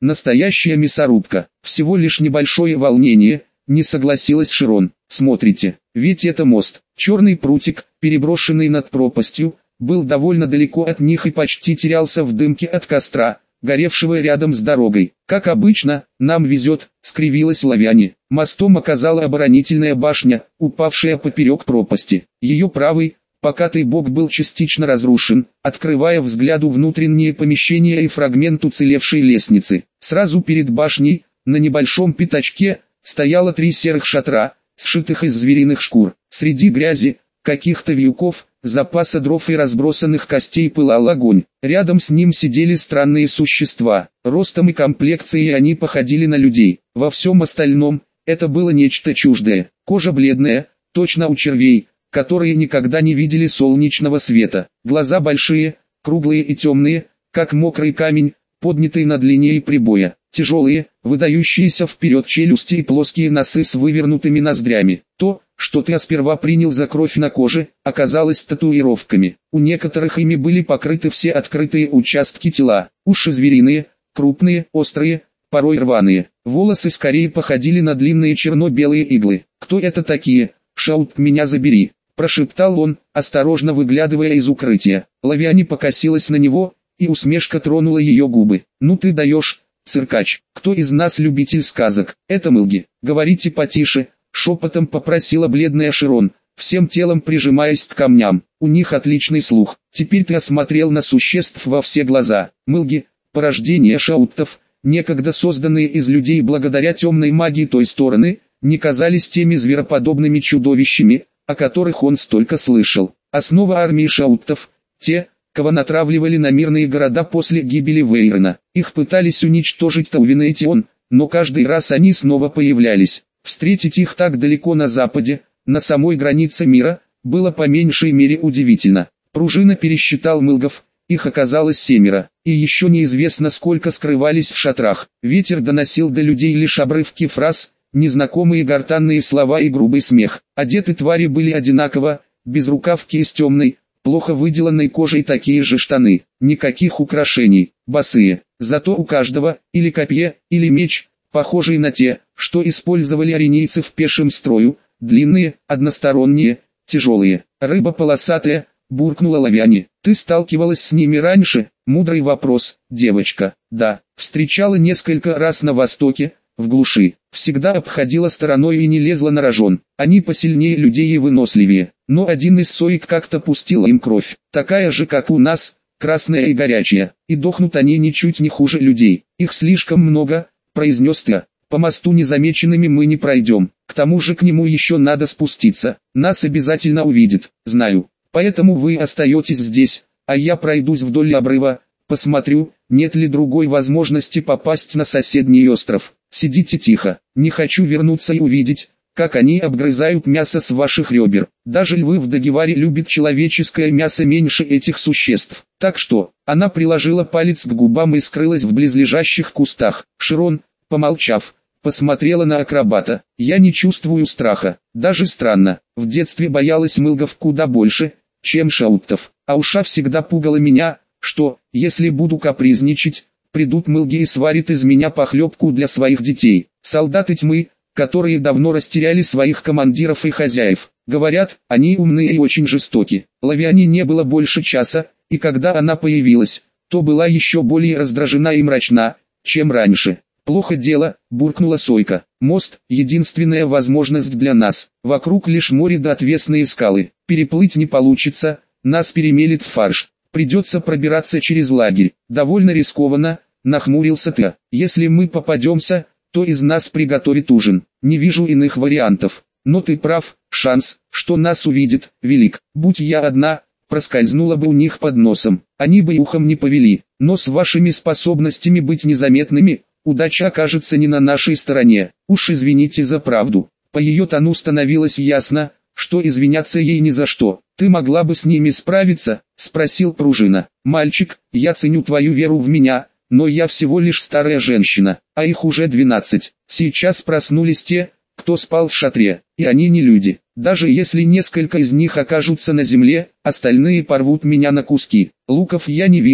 настоящая мясорубка. Всего лишь небольшое волнение, не согласилась Широн. Смотрите, ведь это мост. Черный прутик, переброшенный над пропастью, был довольно далеко от них и почти терялся в дымке от костра, горевшего рядом с дорогой. Как обычно, нам везет, скривилась Лавиане. Мостом оказала оборонительная башня, упавшая поперек пропасти. Ее правый, покатый бок был частично разрушен, открывая взгляду внутренние помещения и фрагмент уцелевшей лестницы. Сразу перед башней, на небольшом пятачке, стояло 3 серых шатра, сшитых из звериных шкур. Среди грязи, каких-то вьюков, запаса дров и разбросанных костей пылал огонь. Рядом с ним сидели странные существа. Ростом и комплекцией они походили на людей. Во всем остальном, это было нечто чуждое. Кожа бледная, точно у червей, которые никогда не видели солнечного света. Глаза большие, круглые и темные, как мокрый камень, поднятый над линией прибоя. Тяжелые, выдающиеся вперед челюсти и плоские носы с вывернутыми ноздрями. То, что ты сперва принял за кровь на коже, оказалось татуировками. У некоторых ими были покрыты все открытые участки тела. Уши звериные, крупные, острые, порой рваные. Волосы скорее походили на длинные черно-белые иглы. «Кто это такие? Шаут, меня забери!» – прошептал он, осторожно выглядывая из укрытия. Лавиане покосилась на него, и усмешка тронула ее губы. «Ну ты даешь, циркач! Кто из нас любитель сказок? Это Мылги. Говорите потише!» — шепотом попросила бледная Широн, всем телом прижимаясь к камням. «У них отличный слух. Теперь ты осмотрел на существ во все глаза. Мылги, порождение шауттов, некогда созданные из людей благодаря темной магии той стороны, не казались теми звероподобными чудовищами, о которых он столько слышал. Основа армии шауттов — те, кого натравливали на мирные города после гибели Вейрона. Их пытались уничтожить Таувин и Этион, но каждый раз они снова появлялись. Встретить их так далеко на западе, на самой границе мира, было по меньшей мере удивительно. Пружина пересчитал Мылгов, их оказалось 7, и еще неизвестно сколько скрывались в шатрах. Ветер доносил до людей лишь обрывки фраз, незнакомые гортанные слова и грубый смех. Одеты твари были одинаково, безрукавки из темной, плохо выделанной кожей такие же штаны, никаких украшений, босые. Зато у каждого, или копье, или меч, похожие на те, что использовали аренийцы в пешем строю, длинные, односторонние, тяжелые. «Рыба полосатая», — буркнула Лавиане. «Ты сталкивалась с ними раньше?» «Мудрый вопрос, девочка». «Да, встречала несколько раз на востоке, в глуши. Всегда обходила стороной и не лезла на рожон. Они посильнее людей и выносливее. Но один из соек как-то пустил им кровь. Такая же, как у нас, красная и горячая. И дохнут они ничуть не хуже людей. Их слишком много», — произнес Тя. «По мосту незамеченными мы не пройдем. К тому же к нему еще надо спуститься. Нас обязательно увидят, знаю. Поэтому вы остаетесь здесь, а я пройдусь вдоль обрыва, посмотрю, нет ли другой возможности попасть на соседний остров. Сидите тихо, не хочу вернуться и увидеть, как они обгрызают мясо с ваших ребер. Даже львы в Дагеваре любят человеческое мясо меньше этих существ. Так что...» Она приложила палец к губам и скрылась в близлежащих кустах. Широн, помолчав, посмотрела на акробата. «Я не чувствую страха. Даже странно. В детстве боялась Мылгов куда больше, чем шауттов. А уша всегда пугала меня, что, если буду капризничать, придут Мылги и сварят из меня похлебку для своих детей. Солдаты тьмы, которые давно растеряли своих командиров и хозяев. Говорят, они умные и очень жестоки». Лавиане не было больше часа, и когда она появилась, то была еще более раздражена и мрачна, чем раньше. «Плохо дело», — буркнула Сойка. «Мост — единственная возможность для нас. Вокруг лишь море да отвесные скалы. Переплыть не получится, нас перемелет в фарш. Придется пробираться через лагерь. Довольно рискованно», — нахмурился Тя. «Если мы попадемся, то из нас приготовит ужин. Не вижу иных вариантов. Но ты прав, шанс, что нас увидят, велик. Будь я одна, проскользнула бы у них под носом. Они бы ухом не повели. Но с вашими способностями быть незаметными, удача окажется не на нашей стороне. Уж извините за правду». По ее тону становилось ясно, что извиняться ей ни за что. «Ты могла бы с ними справиться?» — спросил Пружина. «Мальчик, я ценю твою веру в меня, но я всего лишь старая женщина, а их уже 12. Сейчас проснулись те, кто спал в шатре, и они не люди. Даже если несколько из них окажутся на земле, остальные порвут меня на куски. Луков я не вижу,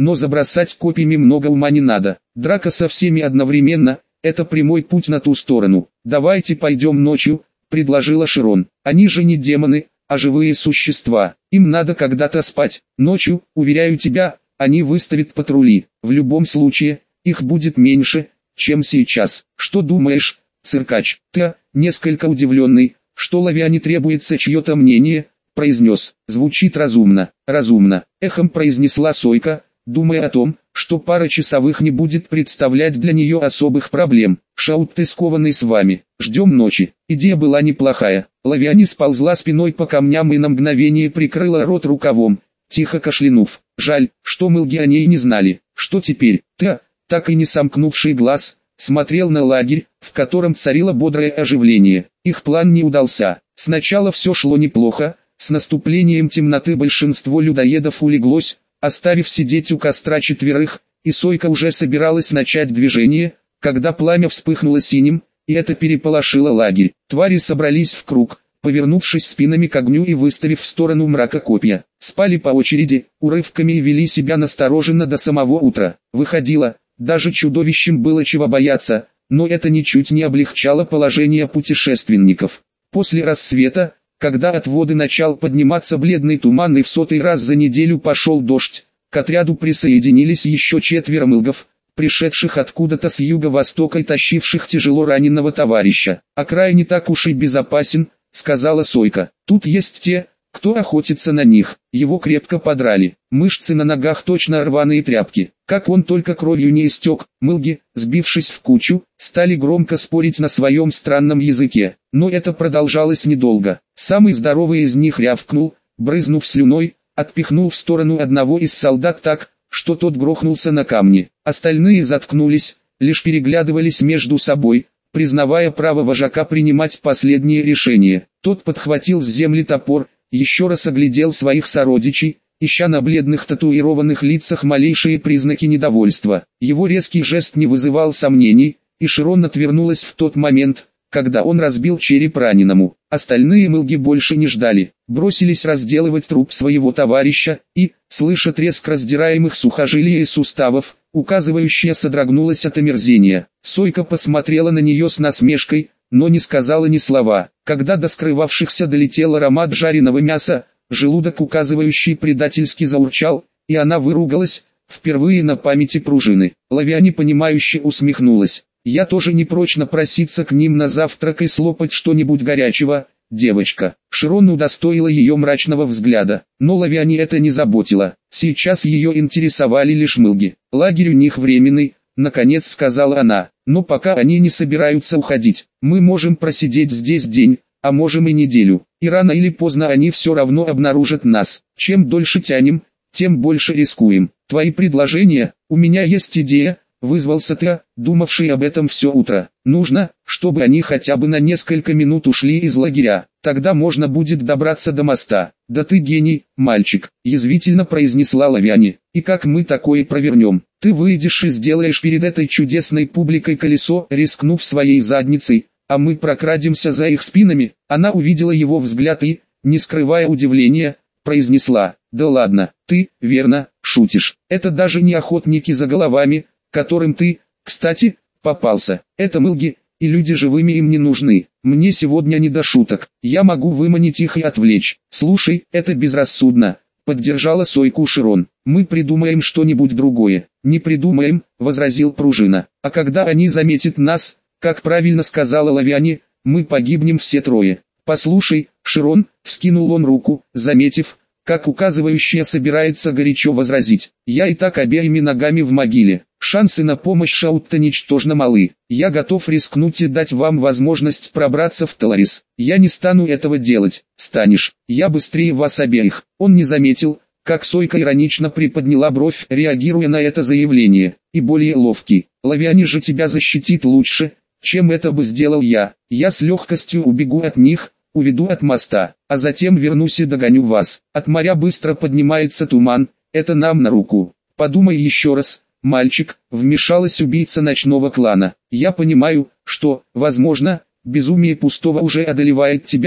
но забросать копьями много ума не надо. Драка со всеми одновременно – это прямой путь на ту сторону. «Давайте пойдем ночью», – предложила Широн. «Они же не демоны, а живые существа. Им надо когда-то спать. Ночью, уверяю тебя, они выставят патрули. В любом случае, их будет меньше, чем сейчас. Что думаешь, циркач?» Ты, несколько удивленный, что Лавиане требуется чье-то мнение, произнес. «Звучит разумно». «Разумно», эхом произнесла Сойка, думая о том, что пара часовых не будет представлять для нее особых проблем. «Шаут, ты скованный с вами. Ждем ночи». Идея была неплохая. Лавиане сползла спиной по камням и на мгновение прикрыла рот рукавом, тихо кашлянув. Жаль, что мылги о ней не знали. Что теперь? Ты, так и не сомкнувший глаз, смотрел на лагерь, в котором царило бодрое оживление. Их план не удался. Сначала все шло неплохо, с наступлением темноты большинство людоедов улеглось, оставив сидеть у костра четверых, и Сойка уже собиралась начать движение, когда пламя вспыхнуло синим, и это переполошило лагерь. Твари собрались в круг, повернувшись спинами к огню и выставив в сторону мрака копья. Спали по очереди, урывками и вели себя настороженно до самого утра. Выходило, даже чудовищем было чего бояться, но это ничуть не облегчало положение путешественников. После рассвета, когда от воды начал подниматься бледный туман и в 100-й раз за неделю пошел дождь, к отряду присоединились еще 4 мылгов, пришедших откуда-то с юго-востока и тащивших тяжело раненого товарища. «Окрай не так уж и безопасен», — сказала Сойка. «Тут есть те, кто охотится на них». Его крепко подрали. Мышцы на ногах точно рваные тряпки. Как он только кровью не истек. Мылги, сбившись в кучу, стали громко спорить на своем странном языке. Но это продолжалось недолго. Самый здоровый из них рявкнул, брызнув слюной, отпихнул в сторону одного из солдат так, что тот грохнулся на камни. Остальные заткнулись, лишь переглядывались между собой, признавая право вожака принимать последние решения. Тот подхватил с земли топор, еще раз оглядел своих сородичей, ища на бледных татуированных лицах малейшие признаки недовольства. Его резкий жест не вызывал сомнений, и Широн отвернулась в тот момент, когда он разбил череп раненому. Остальные мылги больше не ждали, бросились разделывать труп своего товарища, и, слыша треск раздираемых сухожилий и суставов, указывающая содрогнулась от омерзения. Сойка посмотрела на нее с насмешкой, но не сказала ни слова. Когда до скрывавшихся долетел аромат жареного мяса, желудок указывающий предательски заурчал, и она выругалась, впервые на памяти пружины. Лавиане понимающе усмехнулась. «Я тоже не прочь напроситься к ним на завтрак и слопать что-нибудь горячего, девочка». Широн удостоила ее мрачного взгляда, но Лавиане это не заботило. Сейчас ее интересовали лишь мылги. «Лагерь у них временный», — наконец сказала она, — «но пока они не собираются уходить, мы можем просидеть здесь день, а можем и неделю, и рано или поздно они все равно обнаружат нас. Чем дольше тянем, тем больше рискуем. Твои предложения? У меня есть идея», — вызвался ты, думавший об этом все утро. «Нужно, чтобы они хотя бы на несколько минут ушли из лагеря, тогда можно будет добраться до моста». «Да ты гений, мальчик», — язвительно произнесла Лавиане. «И как мы такое провернем? Ты выйдешь и сделаешь перед этой чудесной публикой колесо, рискнув своей задницей, а мы прокрадемся за их спинами». Она увидела его взгляд и, не скрывая удивления, произнесла: «Да ладно, ты, верно, шутишь. Это даже не охотники за головами, которым ты, кстати, попался. Это мылги, и люди живыми им не нужны. Мне сегодня не до шуток. Я могу выманить их и отвлечь». «Слушай, это безрассудно», — поддержала Сойку Широн. «Мы придумаем что-нибудь другое». «Не придумаем», — возразил Пружина. «А когда они заметят нас, как правильно сказала Лавиане, мы погибнем все трое». «Послушай, Широн», — вскинул он руку, заметив, как указывающая собирается горячо возразить. «Я и так обеими ногами в могиле. Шансы на помощь Шаутта ничтожно малы. Я готов рискнуть и дать вам возможность пробраться в Таларис. Я не стану этого делать. Станешь. Я быстрее вас обеих». Он не заметил, как Сойка иронично приподняла бровь, реагируя на это заявление. «И более ловкий. Лавиане же тебя защитит лучше, чем это бы сделал я. Я с легкостью убегу от них, уведу от моста, а затем вернусь и догоню вас. От моря быстро поднимается туман, это нам на руку. Подумай еще раз, мальчик», — вмешалась убийца ночного клана. «Я понимаю, что, возможно, безумие пустого уже одолевает тебя,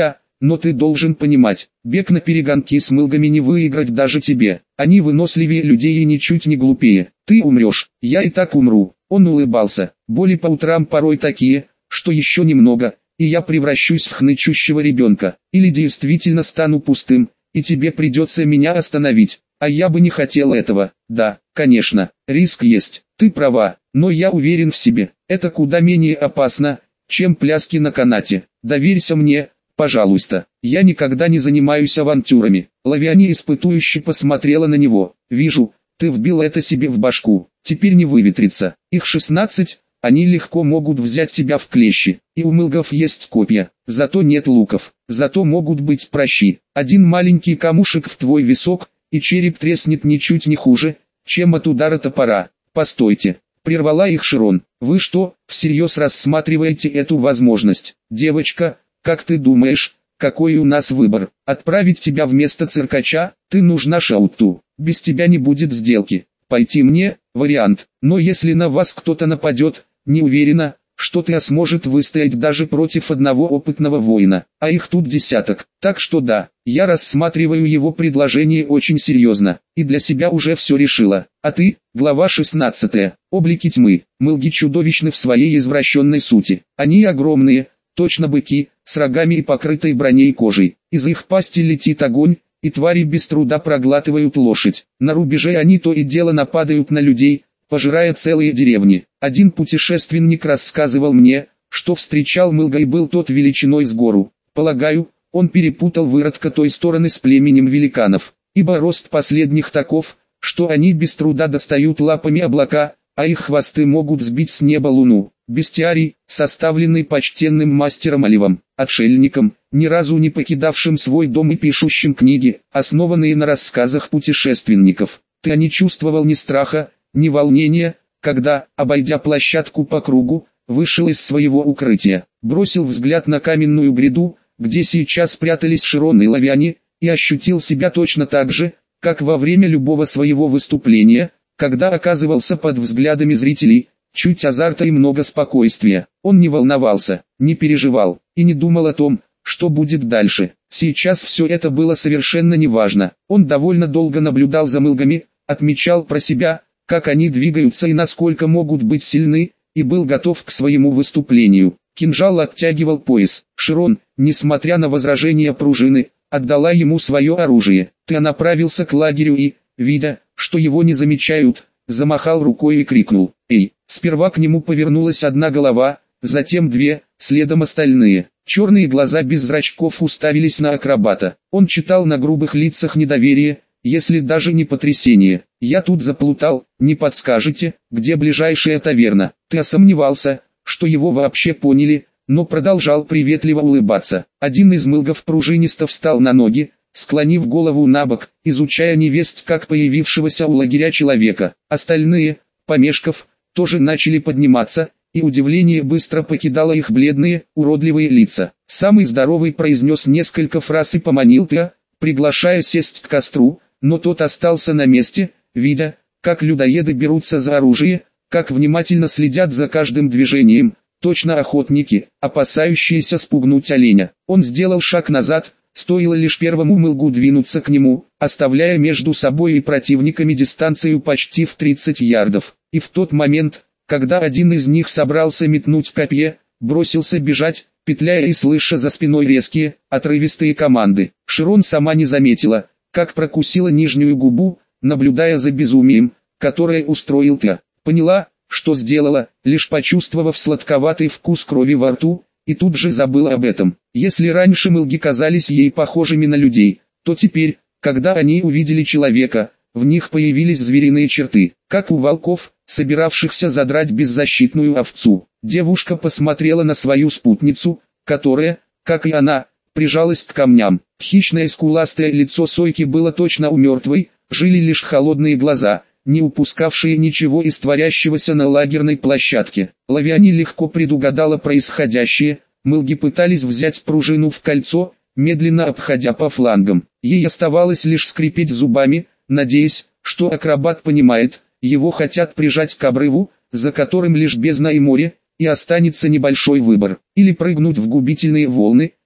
но ты должен понимать, бег на перегонки с мылгами не выиграть даже тебе. Они выносливее людей и ничуть не глупее. Ты умрешь, я и так умру. Он улыбался. Боли по утрам порой такие, что еще немного, и я превращусь в хнычущего ребенка. Или действительно стану пустым, и тебе придется меня остановить. А я бы не хотел этого. Да, конечно, риск есть. Ты права, но я уверен в себе. Это куда менее опасно, чем пляски на канате. Доверься мне, пожалуйста. Я никогда не занимаюсь авантюрами. Лавиане испытующе посмотрела на него. Вижу, ты вбил это себе в башку. Теперь не выветрится. Их 16, они легко могут взять тебя в клещи. И у мылгов есть копья, зато нет луков. Зато могут быть пращи. Один маленький камушек в твой висок, и череп треснет ничуть не хуже, чем от удара топора. Постойте, прервала их Широн. Вы что, всерьез рассматриваете эту возможность? Девочка, как ты думаешь, какой у нас выбор? Отправить тебя вместо циркача? Ты нужна Шауту. Без тебя не будет сделки. Пойти мне – вариант. Но если на вас кто-то нападет, не уверена, что ты сможет выстоять даже против одного опытного воина. А их тут десяток. Так что да, я рассматриваю его предложение очень серьезно. И для себя уже все решила. А ты, глава 16. Облики тьмы. Мылги чудовищны в своей извращенной сути. Они огромные, точно быки, с рогами и покрытой броней кожей. Из их пасти летит огонь, и твари без труда проглатывают лошадь. На рубеже они то и дело нападают на людей, пожирая целые деревни. Один путешественник рассказывал мне, что встречал мылга и был тот величиной с гору. Полагаю, он перепутал выродка той стороны с племенем великанов, ибо рост последних таков, что они без труда достают лапами облака, а их хвосты могут сбить с неба луну. Бестиарий, составленный почтенным мастером Оливом, отшельником, ни разу не покидавшим свой дом и пишущим книги, основанные на рассказах путешественников. Ты не чувствовал ни страха, ни волнения, когда, обойдя площадку по кругу, вышел из своего укрытия, бросил взгляд на каменную гряду, где сейчас прятались Широн и Лавиане, и ощутил себя точно так же, как во время любого своего выступления, когда оказывался под взглядами зрителей. Чуть азарта и много спокойствия. Он не волновался, не переживал, и не думал о том, что будет дальше. Сейчас все это было совершенно неважно. Он довольно долго наблюдал за мылгами, отмечал про себя, как они двигаются и насколько могут быть сильны, и был готов к своему выступлению. Кинжал оттягивал пояс. Широн, несмотря на возражения пружины, отдала ему свое оружие. Ты направился к лагерю и, видя, что его не замечают, замахал рукой и крикнул: «Эй!». Сперва к нему повернулась одна голова, затем две, следом остальные. Черные глаза без зрачков уставились на акробата. Он читал на грубых лицах недоверие, если даже не потрясение. «Я тут заплутал, не подскажете, где ближайшая таверна?» Ты сомневался, что его вообще поняли, но продолжал приветливо улыбаться. Один из мылгов пружинисто встал на ноги, склонив голову набок, изучая невесть как появившегося у лагеря человека. Остальные, помешков, тоже начали подниматься, и удивление быстро покидало их бледные, уродливые лица. Самый здоровый произнес несколько фраз и поманил Теа, приглашая сесть к костру, но тот остался на месте, видя, как людоеды берутся за оружие, как внимательно следят за каждым движением, точно охотники, опасающиеся спугнуть оленя. Он сделал шаг назад, стоило лишь первому мылгу двинуться к нему, оставляя между собой и противниками дистанцию почти в 30 ярдов. И в тот момент, когда один из них собрался метнуть копье, бросился бежать, петляя и слыша за спиной резкие, отрывистые команды. Широн сама не заметила, как прокусила нижнюю губу, наблюдая за безумием, которое устроил Теа. Поняла, что сделала, лишь почувствовав сладковатый вкус крови во рту, и тут же забыла об этом. Если раньше мылги казались ей похожими на людей, то теперь, когда они увидели человека, в них появились звериные черты, как у волков, собиравшихся задрать беззащитную овцу. Девушка посмотрела на свою спутницу, которая, как и она, прижалась к камням. Хищное скуластое лицо Сойки было точно у мертвой, жили лишь холодные глаза, не упускавшие ничего из творящегося на лагерной площадке. Лавиане легко предугадала происходящее, мылги пытались взять пружину в кольцо, медленно обходя по флангам. Ей оставалось лишь скрипеть зубами, надеясь, что акробат понимает, его хотят прижать к обрыву, за которым лишь бездна и море, и останется небольшой выбор. Или прыгнуть в губительные волны,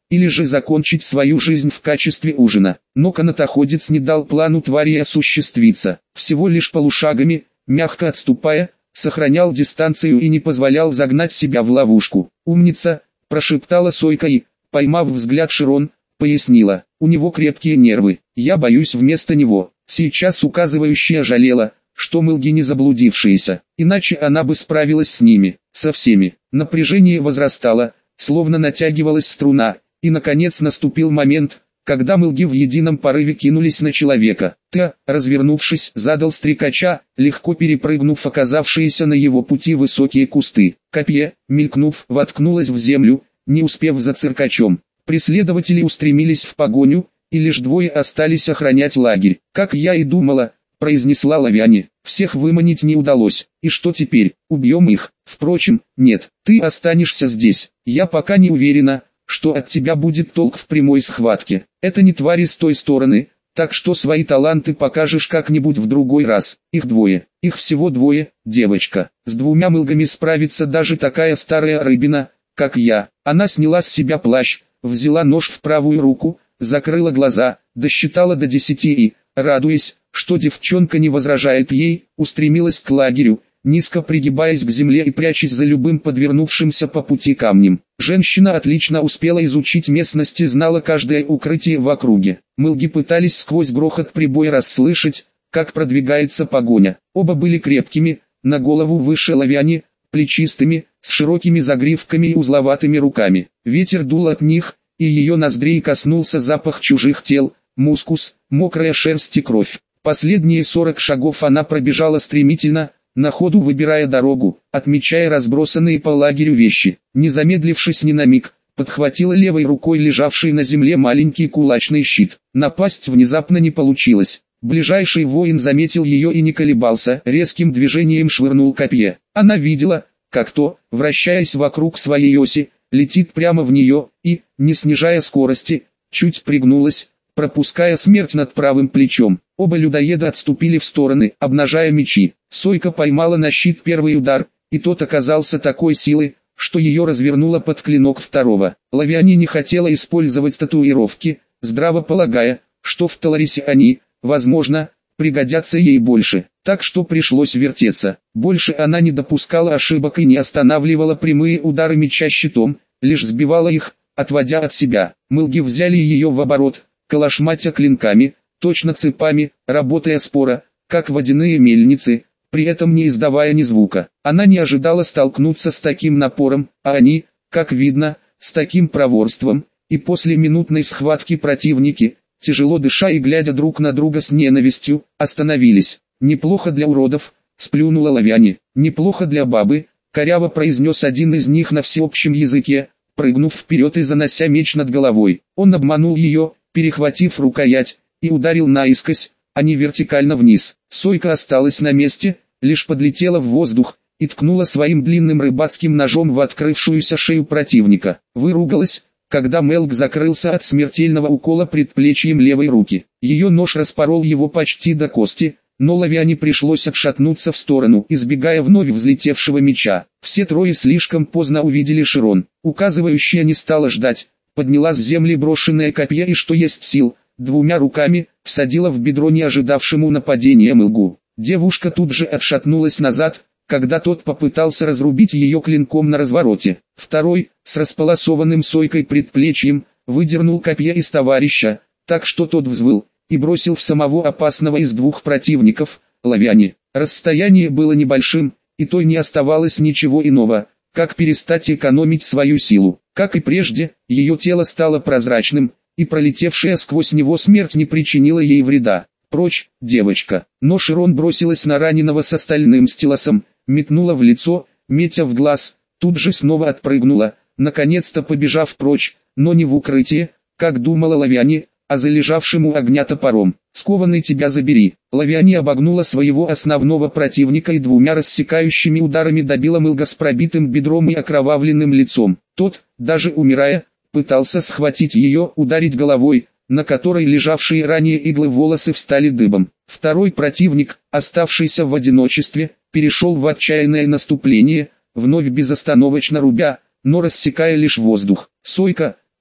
или же закончить свою жизнь в качестве ужина. Но канатоходец не дал плану твари осуществиться. Всего лишь полушагами, мягко отступая, сохранял дистанцию и не позволял загнать себя в ловушку. «Умница!» – прошептала Сойка и, поймав взгляд Широн, пояснила: «У него крепкие нервы, я боюсь вместо него». Сейчас указывающая жалела, что мылги не заблудившиеся, иначе она бы справилась с ними, со всеми. Напряжение возрастало, словно натягивалась струна, и наконец наступил момент, когда мылги в едином порыве кинулись на человека. Та, развернувшись, задал стрекача, легко перепрыгнув оказавшиеся на его пути высокие кусты. Копье, мелькнув, воткнулось в землю, не успев за циркачом. Преследователи устремились в погоню, и лишь двое остались охранять лагерь. «Как я и думала», — произнесла Лавяне, — «всех выманить не удалось. И что теперь, убьем их? Впрочем, нет, ты останешься здесь. Я пока не уверена, что от тебя будет толк в прямой схватке. Это не твари с той стороны, так что свои таланты покажешь как-нибудь в другой раз. Их двое, их всего двое, девочка. С двумя мылгами справится даже такая старая рыбина, как я». Она сняла с себя плащ, взяла нож в правую руку, закрыла глаза, досчитала до 10 и, радуясь, что девчонка не возражает ей, устремилась к лагерю, низко пригибаясь к земле и прячась за любым подвернувшимся по пути камнем. Женщина отлично успела изучить местность и знала каждое укрытие в округе. Мылги пытались сквозь грохот прибоя расслышать, как продвигается погоня. Оба были крепкими, на голову выше Лавяне, плечистыми, с широкими загривками и узловатыми руками. Ветер дул от них, и ее ноздрей коснулся запах чужих тел, мускус, мокрая шерсть и кровь. Последние 40 шагов она пробежала стремительно, на ходу выбирая дорогу, отмечая разбросанные по лагерю вещи. Не замедлившись ни на миг, подхватила левой рукой лежавший на земле маленький кулачный щит. Напасть внезапно не получилось. Ближайший воин заметил ее и не колебался, резким движением швырнул копье. Она видела, как то, вращаясь вокруг своей оси, летит прямо в нее и, не снижая скорости, чуть пригнулась, пропуская смерть над правым плечом. Оба людоеда отступили в стороны, обнажая мечи. Сойка поймала на щит первый удар, и тот оказался такой силы, что ее развернуло под клинок второго. Лавяне не хотела использовать татуировки, здраво полагая, что в Таларисе они, возможно, пригодятся ей больше. Так что пришлось вертеться. Больше она не допускала ошибок и не останавливала прямые удары меча щитом, лишь сбивала их, отводя от себя. Мылги взяли ее в оборот, калашматя клинками, точно цепами, работая споро, как водяные мельницы, при этом не издавая ни звука. Она не ожидала столкнуться с таким напором, а они, как видно, с таким проворством, и после минутной схватки противники, тяжело дыша и глядя друг на друга с ненавистью, остановились. «Неплохо для уродов», — сплюнула Лавяне. «Неплохо для бабы», — коряво произнес один из них на всеобщем языке, прыгнув вперед и занося меч над головой. Он обманул ее, перехватив рукоять, и ударил наискось, а не вертикально вниз. Сойка осталась на месте, лишь подлетела в воздух, и ткнула своим длинным рыбацким ножом в открывшуюся шею противника. Выругалась, когда Мелк закрылся от смертельного укола предплечьем левой руки. Ее нож распорол его почти до кости, но Лавяне пришлось отшатнуться в сторону, избегая вновь взлетевшего меча. Все трое слишком поздно увидели Широн. Указывающая не стала ждать, подняла с земли брошенное копье и, что есть сил, двумя руками, всадила в бедро не ожидавшему нападения Мылгу. Девушка тут же отшатнулась назад, когда тот попытался разрубить ее клинком на развороте. Второй, с располосованным Сойкой предплечьем, выдернул копье из товарища, так что тот взвыл, и бросил в самого опасного из двух противников, Лавяне. Расстояние было небольшим, и той не оставалось ничего иного, как перестать экономить свою силу. Как и прежде, ее тело стало прозрачным, и пролетевшая сквозь него смерть не причинила ей вреда. «Прочь, девочка!» Но Широн бросилась на раненого с остальным стилосом, метнула в лицо, метя в глаз, тут же снова отпрыгнула, наконец-то побежав прочь, но не в укрытие, как думала Лавяне, а за лежавшим у огня топором. «Скованный тебя забери!» Лавяне обогнула своего основного противника и двумя рассекающими ударами добила Мылга с пробитым бедром и окровавленным лицом. Тот, даже умирая, пытался схватить ее, ударить головой, на которой лежавшие ранее иглы волосы встали дыбом. Второй противник, оставшийся в одиночестве, перешел в отчаянное наступление, вновь безостановочно рубя, но рассекая лишь воздух. Сойка,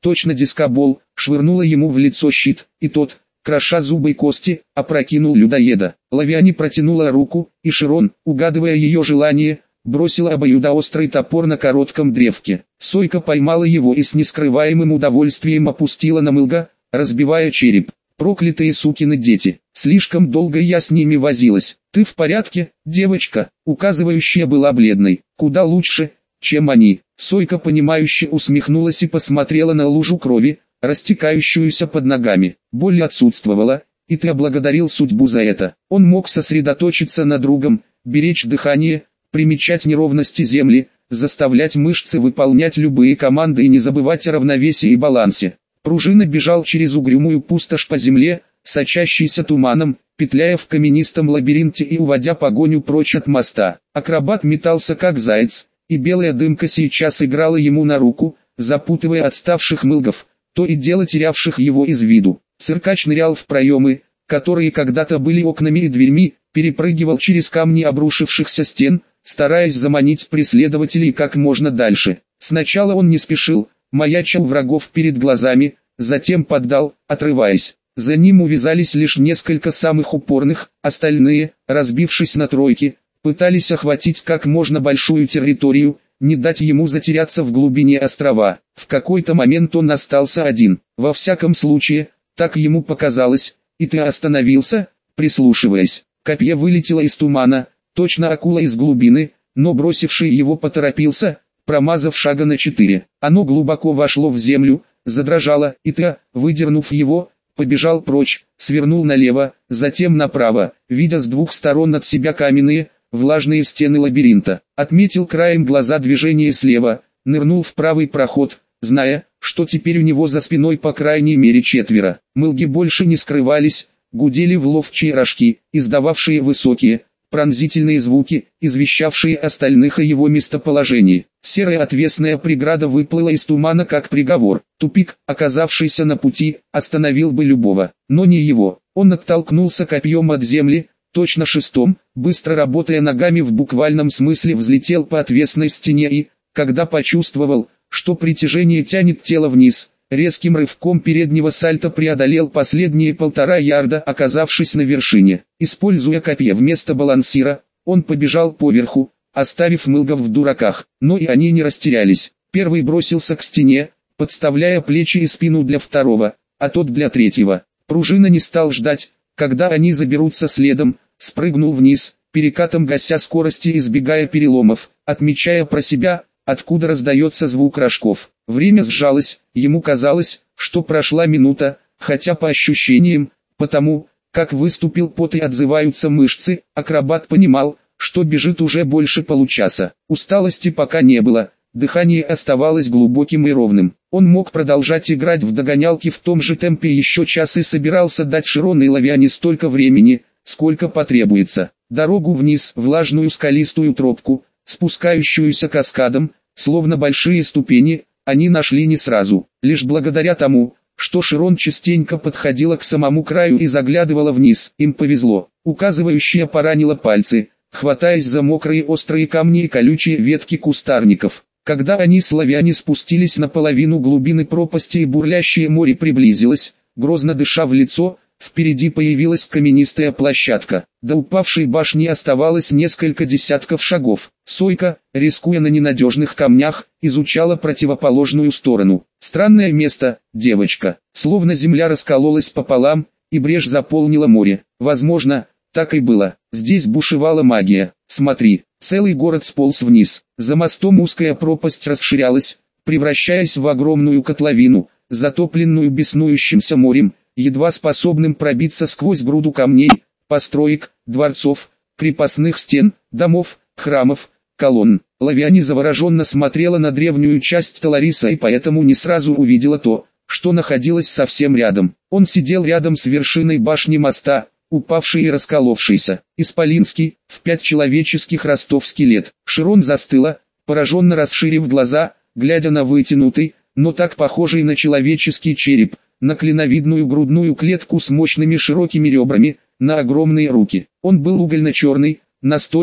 точно дискобол, швырнула ему в лицо щит, и тот, кроша зубы и кости, опрокинул людоеда. Лавиане протянула руку, и Широн, угадывая ее желание, бросила обоюдоострый топор на коротком древке. Сойка поймала его и с нескрываемым удовольствием опустила на Мылга, разбивая череп. Проклятые сукины дети, слишком долго я с ними возилась. Ты в порядке, девочка? Указывающая была бледной. Куда лучше, чем они. Сойка понимающе усмехнулась и посмотрела на лужу крови, растекающуюся под ногами. Боль отсутствовала, и ты облагодарил судьбу за это. Он мог сосредоточиться на другом, беречь дыхание, примечать неровности земли, заставлять мышцы выполнять любые команды и не забывать о равновесии и балансе. Пружина бежал через угрюмую пустошь по земле, сочащейся туманом, петляя в каменистом лабиринте и уводя погоню прочь от моста. Акробат метался как заяц, и белая дымка сейчас играла ему на руку, запутывая отставших мылгов, то и дело терявших его из виду. Циркач нырял в проемы, которые когда-то были окнами и дверьми, перепрыгивал через камни обрушившихся стен, стараясь заманить преследователей как можно дальше. Сначала он не спешил, маячил врагов перед глазами, затем поддал, отрываясь. За ним увязались лишь несколько самых упорных, остальные, разбившись на тройки, пытались охватить как можно большую территорию, не дать ему затеряться в глубине острова. В какой-то момент он остался один. Во всяком случае, так ему показалось, и ты остановился, прислушиваясь. Копье вылетело из тумана, точно акула из глубины, но бросивший его поторопился, промазав шага на 4. Оно глубоко вошло в землю, задрожало, и ты, выдернув его, побежал прочь, свернул налево, затем направо, видя с двух сторон от себя каменные, влажные стены лабиринта. Отметил краем глаза движение слева, нырнул в правый проход, зная, что теперь у него за спиной по крайней мере 4. Мылги больше не скрывались, гудели в ловчие рожки, издававшие высокие, пронзительные звуки, извещавшие остальных о его местоположении. Серая отвесная преграда выплыла из тумана как приговор. Тупик, оказавшийся на пути, остановил бы любого, но не его. Он оттолкнулся копьем от земли, точно шестом, быстро работая ногами в буквальном смысле взлетел по отвесной стене и, когда почувствовал, что притяжение тянет тело вниз, резким рывком переднего сальто преодолел последние 1,5 ярда, оказавшись на вершине. Используя копье вместо балансира, он побежал поверху, оставив мылгов в дураках, но и они не растерялись. Первый бросился к стене, подставляя плечи и спину для второго, а тот для третьего. Пружина не стал ждать, когда они заберутся следом, спрыгнул вниз, перекатом гася скорости и избегая переломов, отмечая про себя, откуда раздается звук рожков. Время сжалось, ему казалось, что прошла минута, хотя по ощущениям, потому, как выступил пот и отзываются мышцы, акробат понимал, что бежит уже больше получаса. Усталости пока не было, дыхание оставалось глубоким и ровным. Он мог продолжать играть в догонялки в том же темпе еще час и собирался дать Широн и Лавиане столько времени, сколько потребуется. Дорогу вниз, влажную скалистую тропку, спускающуюся каскадом, словно большие ступени, они нашли не сразу, лишь благодаря тому, что Широн частенько подходила к самому краю и заглядывала вниз. Им повезло, указывающая поранила пальцы, хватаясь за мокрые острые камни и колючие ветки кустарников. Когда они с Лавиане спустились на половину глубины пропасти и бурлящее море приблизилось, грозно дыша в лицо, впереди появилась каменистая площадка. До упавшей башни оставалось несколько десятков шагов. Сойка, рискуя на ненадежных камнях, изучала противоположную сторону. Странное место, девочка. Словно земля раскололась пополам, и брешь заполнила море. Возможно, так и было. Здесь бушевала магия. Смотри, целый город сполз вниз. За мостом узкая пропасть расширялась, превращаясь в огромную котловину, затопленную беснующимся морем, едва способным пробиться сквозь груду камней, построек, дворцов, крепостных стен, домов, храмов, колонн. Лавиане завороженно смотрела на древнюю часть Талариса и поэтому не сразу увидела то, что находилось совсем рядом. Он сидел рядом с вершиной башни моста, упавший и расколовшийся. Исполинский, в 5 человеческих ростов скелет. Широн застыла, пораженно расширив глаза, глядя на вытянутый, но так похожий на человеческий череп, на клиновидную грудную клетку с мощными широкими ребрами, на огромные руки. Он был угольно-черный, настолько,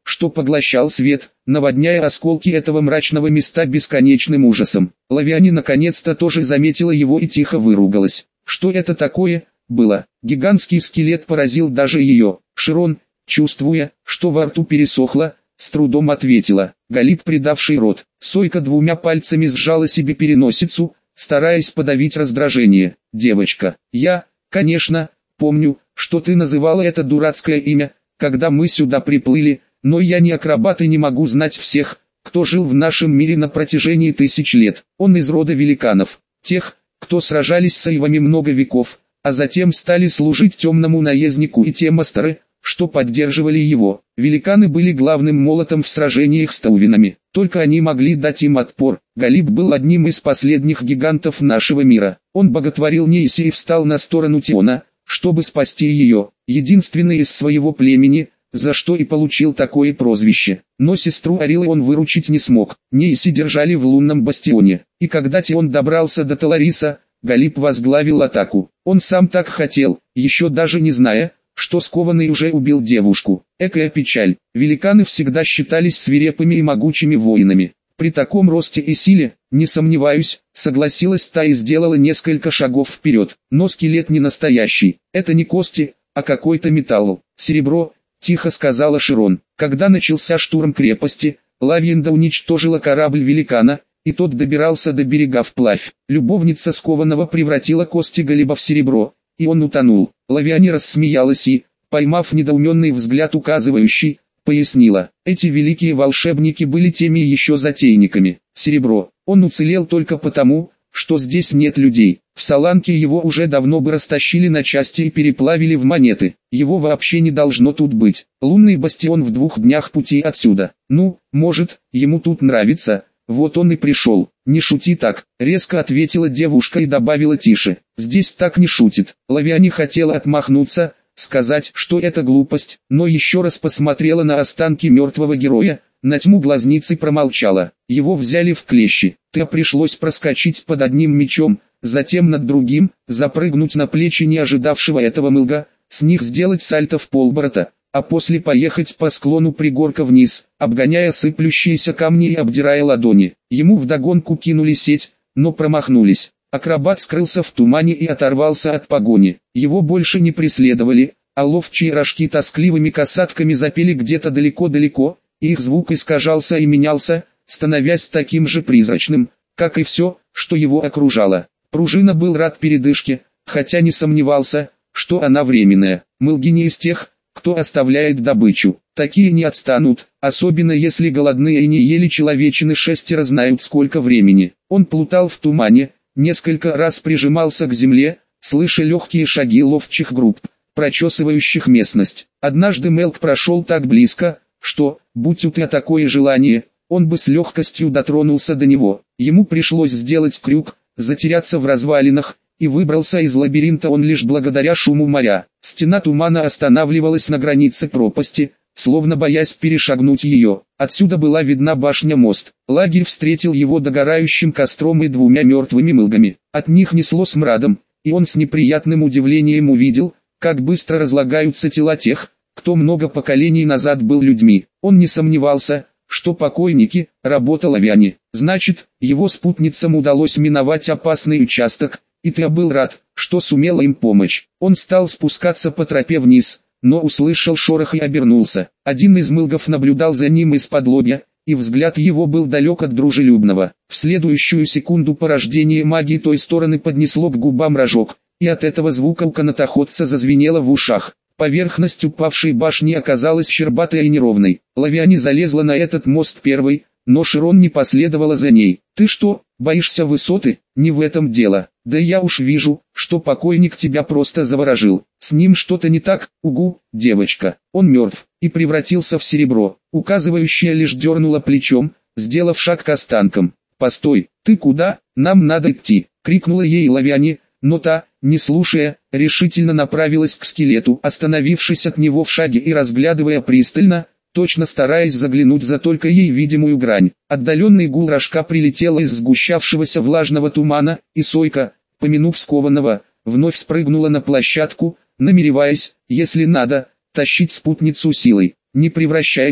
что поглощал свет, наводняя осколки этого мрачного места бесконечным ужасом. Лавиане наконец-то тоже заметила его и тихо выругалась. Что это такое было? Гигантский скелет поразил даже ее. Широн, чувствуя, что во рту пересохло, с трудом ответила. Галиб, придавший рот. Сойка двумя пальцами сжала себе переносицу, стараясь подавить раздражение. «Девочка, я, конечно, помню, что ты называла это дурацкое имя, когда мы сюда приплыли, но я не акробат и не могу знать всех, кто жил в нашем мире на протяжении тысяч лет. Он из рода великанов, тех, кто сражались с Айвами много веков, а затем стали служить темному наезднику, и те мастеры, что поддерживали его. Великаны были главным молотом в сражениях с таувинами, только они могли дать им отпор. Галиб был одним из последних гигантов нашего мира. Он боготворил Нейси и встал на сторону Тиона, чтобы спасти ее, единственный из своего племени, за что и получил такое прозвище. Но сестру Арилы он выручить не смог. Нейси держали в лунном бастионе, и когда Тион добрался до Талариса, Галиб возглавил атаку. Он сам так хотел, еще даже не зная, что скованный уже убил девушку. Экая печаль. Великаны всегда считались свирепыми и могучими воинами. При таком росте и силе, не сомневаюсь, согласилась та и сделала несколько шагов вперед. Но скелет не настоящий. Это не кости, а какой-то металл. Серебро, тихо сказала Широн. Когда начался штурм крепости, Лавьенда уничтожила корабль великана, и тот добирался до берега вплавь. Любовница скованного превратила кости Галиба в серебро, и он утонул. Лавиане рассмеялась и, поймав недоуменный взгляд указывающий, пояснила. Эти великие волшебники были теми еще затейниками. Серебро. Он уцелел только потому, что здесь нет людей. В Саланке его уже давно бы растащили на части и переплавили в монеты. Его вообще не должно тут быть. Лунный бастион в 2 днях пути отсюда. Ну, может, ему тут нравится. Вот он и пришел. «Не шути так», — резко ответила девушка и добавила тише. «Здесь так не шутит». Лавиане хотела отмахнуться, сказать, что это глупость, но еще раз посмотрела на останки мертвого героя, на тьму глазниц и промолчала. Его взяли в клещи. Пришлось проскочить под одним мечом, затем над другим, запрыгнуть на плечи не ожидавшего этого мылга, с них сделать сальто в полоборота, а после поехать по склону пригорка вниз, обгоняя сыплющиеся камни и обдирая ладони. Ему вдогонку кинули сеть, но промахнулись. Акробат скрылся в тумане и оторвался от погони. Его больше не преследовали, а ловчие рожки тоскливыми касатками запели где-то далеко-далеко, и их звук искажался и менялся, становясь таким же призрачным, как и все, что его окружало. Пружина был рад передышке, хотя не сомневался, что она временная. Мылги не из тех, кто оставляет добычу. Такие не отстанут, особенно если голодные и не ели человечины 6 знают сколько времени. Он плутал в тумане, несколько раз прижимался к земле, слыша легкие шаги ловчих групп, прочесывающих местность. Однажды Мелк прошел так близко, что, будь у тебя такое желание, он бы с легкостью дотронулся до него. Ему пришлось сделать крюк, затеряться в развалинах, и выбрался из лабиринта он лишь благодаря шуму моря. Стена тумана останавливалась на границе пропасти, словно боясь перешагнуть ее. Отсюда была видна башня-мост. Лагерь встретил его догорающим костром и 2 мертвыми мылгами. От них несло смрадом, и он с неприятным удивлением увидел, как быстро разлагаются тела тех, кто много поколений назад был людьми. Он не сомневался, что покойники, работа Лавиане. Значит, его спутницам удалось миновать опасный участок, и ты был рад, что сумела им помочь. Он стал спускаться по тропе вниз, но услышал шорох и обернулся. Один из мылгов наблюдал за ним из-под лобья, и взгляд его был далек от дружелюбного. В следующую секунду порождение магии той стороны поднесло к губам рожок, и от этого звука у канатоходца зазвенело в ушах. Поверхность упавшей башни оказалась щербатой и неровной. Лавиане залезла на этот мост первой, но Широн не последовала за ней. «Ты что, боишься высоты? Не в этом дело. Да я уж вижу, что покойник тебя просто заворожил. С ним что-то не так, угу, девочка. Он мертв, и превратился в серебро». Указывающая лишь дернула плечом, сделав шаг к останкам. «Постой, ты куда? Нам надо идти!» — крикнула ей Лавиане, но та, не слушая, решительно направилась к скелету, остановившись от него в шаге и разглядывая пристально, точно стараясь заглянуть за только ей видимую грань. Отдаленный гул рожка прилетел из сгущавшегося влажного тумана, и Сойка, помянув скованного, вновь спрыгнула на площадку, намереваясь, если надо, тащить спутницу силой. «Не превращай все,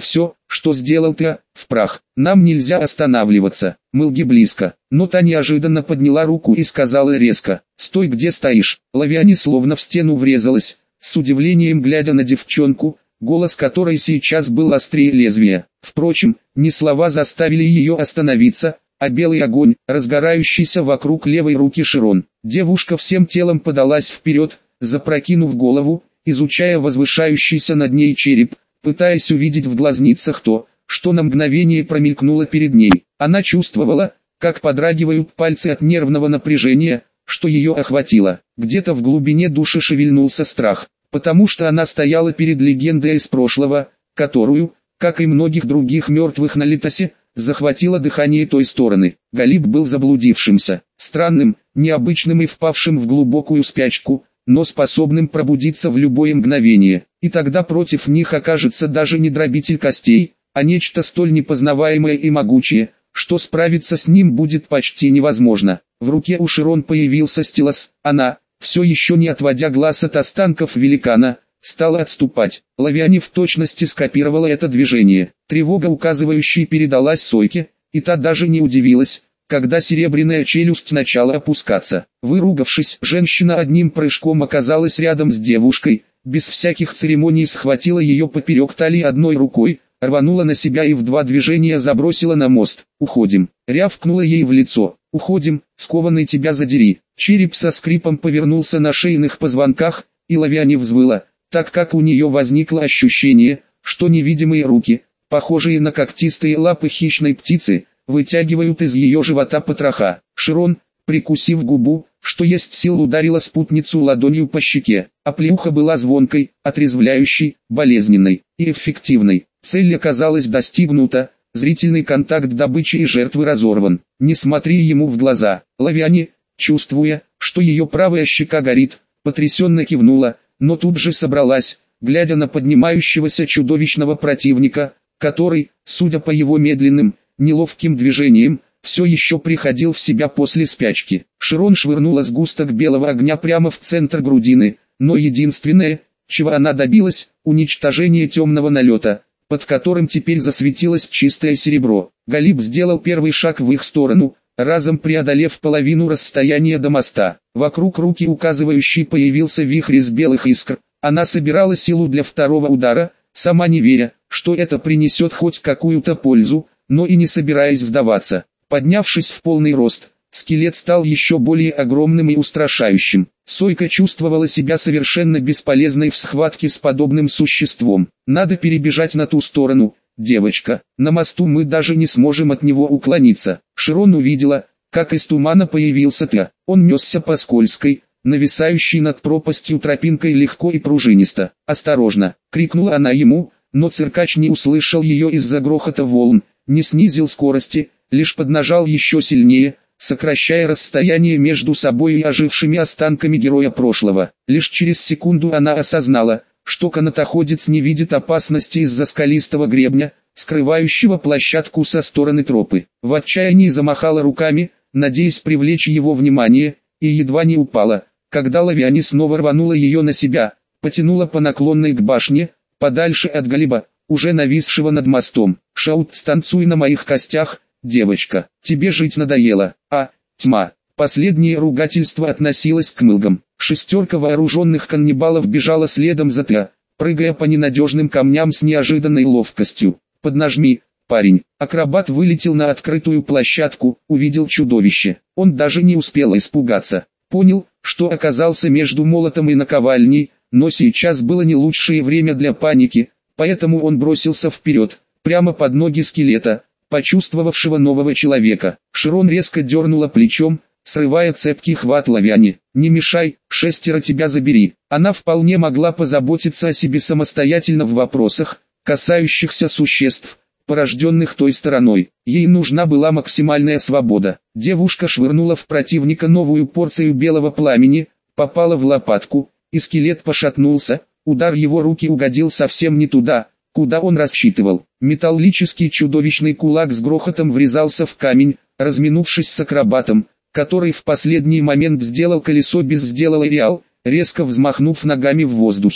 что сделал ты, в прах. Нам нельзя останавливаться, Мылги близко. Но та неожиданно подняла руку и сказала резко: «Стой, где стоишь». Лавиане словно в стену врезалась, с удивлением глядя на девчонку, голос которой сейчас был острее лезвия. Впрочем, не слова заставили ее остановиться, а белый огонь, разгорающийся вокруг левой руки Широн. Девушка всем телом подалась вперед, запрокинув голову, изучая возвышающийся над ней череп, пытаясь увидеть в глазницах то, что на мгновение промелькнуло перед ней. Она чувствовала, как подрагивают пальцы от нервного напряжения, что ее охватило. Где-то в глубине души шевельнулся страх, потому что она стояла перед легендой из прошлого, которую, как и многих других мертвых на Литосе, захватило дыхание той стороны. Галиб был заблудившимся, странным, необычным и впавшим в глубокую спячку, но способным пробудиться в любое мгновение. И тогда против них окажется даже не дробитель костей, а нечто столь непознаваемое и могучее, что справиться с ним будет почти невозможно. В руке у Широн появился стилос. Она, все еще не отводя глаз от останков великана, стала отступать. Лавиане в точности скопировала это движение. Тревога указывающей передалась Сойке, и та даже не удивилась, когда серебряная челюсть начала опускаться. Выругавшись, женщина одним прыжком оказалась рядом с девушкой, без всяких церемоний схватила ее поперек талии одной рукой, рванула на себя и в два движения забросила на мост. «Уходим!» — рявкнула ей в лицо. «Уходим, скованный тебя задери!» Череп со скрипом повернулся на шейных позвонках, и Лавиане взвыла, так как у нее возникло ощущение, что невидимые руки, похожие на когтистые лапы хищной птицы, вытягивают из ее живота потроха. Широн, прикусив губу, что есть сил, ударила спутницу ладонью по щеке. Оплеуха была звонкой, отрезвляющей, болезненной и эффективной. Цель оказалась достигнута, зрительный контакт добычи и жертвы разорван. Не смотри ему в глаза. Лавиане, чувствуя, что ее правая щека горит, потрясенно кивнула, но тут же собралась, глядя на поднимающегося чудовищного противника, который, судя по его медленным, неловким движениям, все еще приходил в себя после спячки. Широн швырнула сгусток белого огня прямо в центр грудины, но единственное, чего она добилась, уничтожение темного налета, под которым теперь засветилось чистое серебро. Галиб сделал первый шаг в их сторону, разом преодолев половину расстояния до моста. Вокруг руки указывающей появился вихрь из белых искр. Она собирала силу для второго удара, сама не веря, что это принесет хоть какую-то пользу, но и не собираясь сдаваться. Поднявшись в полный рост, скелет стал еще более огромным и устрашающим. Сойка чувствовала себя совершенно бесполезной в схватке с подобным существом. «Надо перебежать на ту сторону, девочка. На мосту мы даже не сможем от него уклониться». Широн увидела, как из тумана появился Тя. Он несся по скользкой, нависающей над пропастью тропинкой легко и пружинисто. «Осторожно!» — крикнула она ему, но циркач не услышал ее из-за грохота волн, не снизил скорости, лишь поднажал еще сильнее, сокращая расстояние между собой и ожившими останками героя прошлого. Лишь через секунду она осознала, что канатоходец не видит опасности из-за скалистого гребня, скрывающего площадку со стороны тропы. В отчаянии замахала руками, надеясь привлечь его внимание, и едва не упала, когда Лавиане снова рванула ее на себя, потянула по наклонной к башне, подальше от Галиба, уже нависшего над мостом. «Шаут, станцуй на моих костях, девочка, тебе жить надоело». Тьма. Последнее ругательство относилось к мылгам. Шестерка вооруженных каннибалов бежала следом за Тя, прыгая по ненадежным камням с неожиданной ловкостью. «Поднажми, парень». Акробат вылетел на открытую площадку, увидел чудовище. Он даже не успел испугаться. Понял, что оказался между молотом и наковальней, но сейчас было не лучшее время для паники, поэтому он бросился вперед, прямо под ноги скелета, почувствовавшего нового человека. Широн резко дернула плечом, срывая цепкий хват Лавиане. «Не мешай, шестеро тебя забери». Она вполне могла позаботиться о себе самостоятельно в вопросах, касающихся существ, порожденных той стороной. Ей нужна была максимальная свобода. Девушка швырнула в противника новую порцию белого пламени, попала в лопатку, и скелет пошатнулся, удар его руки угодил совсем не туда, куда он рассчитывал. Металлический чудовищный кулак с грохотом врезался в камень, разминувшись с акробатом, который в последний момент сделал колесо без сделала реал, резко взмахнув ногами в воздухе.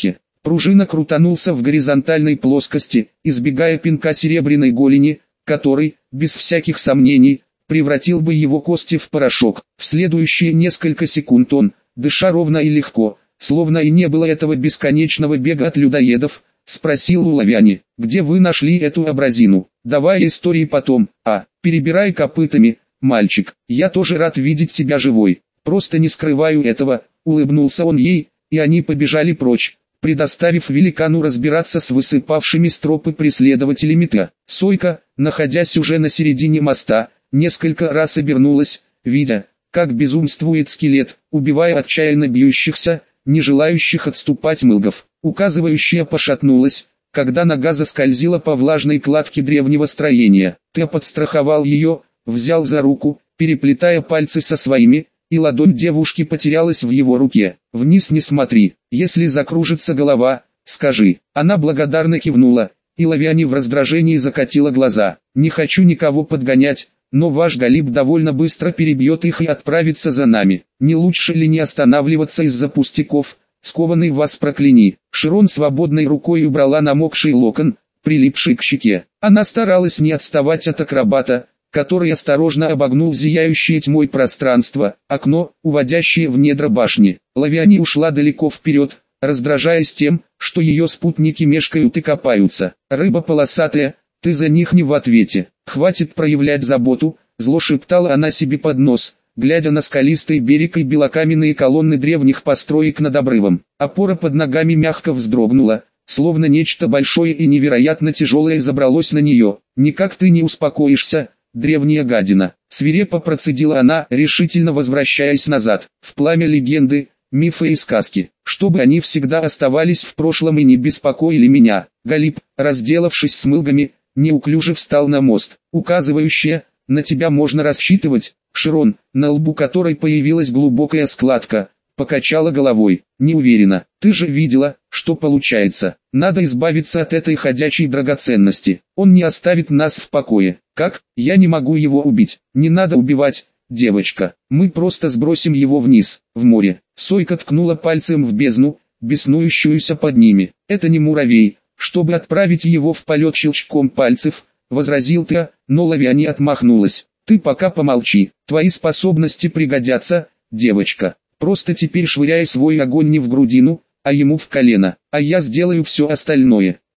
Пружина крутанулся в горизонтальной плоскости, избегая пинка серебряной голени, который, без всяких сомнений, превратил бы его кости в порошок. В следующие несколько секунд он, дыша ровно и легко, словно и не было этого бесконечного бега от людоедов, спросил у Лавяни: «Где вы нашли эту абразину? Давай истории потом, перебирай копытами, мальчик, я тоже рад видеть тебя живой, просто не скрываю этого», улыбнулся он ей, и они побежали прочь, предоставив великану разбираться с высыпавшими с тропы преследователями. Сойка, находясь уже на середине моста, несколько раз обернулась, видя, как безумствует скелет, убивая отчаянно бьющихся, не желающих отступать мылгов. Указывающая пошатнулась, когда нога заскользила по влажной кладке древнего строения. Тэ подстраховал ее, взял за руку, переплетая пальцы со своими, и ладонь девушки потерялась в его руке. «Вниз не смотри, если закружится голова, скажи». Она благодарно кивнула, и Лавиани в раздражении закатила глаза. «Не хочу никого подгонять, но ваш Галиб довольно быстро перебьет их и отправится за нами. Не лучше ли не останавливаться из-за пустяков? Скованный вас прокляни». Широн свободной рукой убрала намокший локон, прилипший к щеке. Она старалась не отставать от акробата, который осторожно обогнул зияющее тьмой пространство, окно, уводящее в недра башни. Лавиани ушла далеко вперед, раздражаясь тем, что ее спутники мешкают и копаются. «Рыба полосатая, ты за них не в ответе. Хватит проявлять заботу», зло шептала она себе под нос, глядя на скалистый берег и белокаменные колонны древних построек над обрывом. Опора под ногами мягко вздрогнула, словно нечто большое и невероятно тяжелое забралось на нее. «Никак ты не успокоишься, древняя гадина», свирепо процедила она, решительно возвращаясь назад, в пламя легенды, мифы и сказки, чтобы они всегда оставались в прошлом и не беспокоили меня. Галиб, разделавшись с мылгами, неуклюже встал на мост. Указывающая: «На тебя можно рассчитывать». Широн, на лбу которой появилась глубокая складка, покачала головой. «Не уверена. Ты же видела, что получается. Надо избавиться от этой ходячей драгоценности. Он не оставит нас в покое». «Как? Я не могу его убить». «Не надо убивать, девочка. Мы просто сбросим его вниз, в море». Сойка ткнула пальцем в бездну, беснующуюся под ними. «Это не муравей, чтобы отправить его в полет щелчком пальцев», возразил Тэ, но Лавиани отмахнулась. «Ты пока помолчи, твои способности пригодятся, девочка. Просто теперь швыряй свой огонь не в грудину, а ему в колено, а я сделаю все остальное».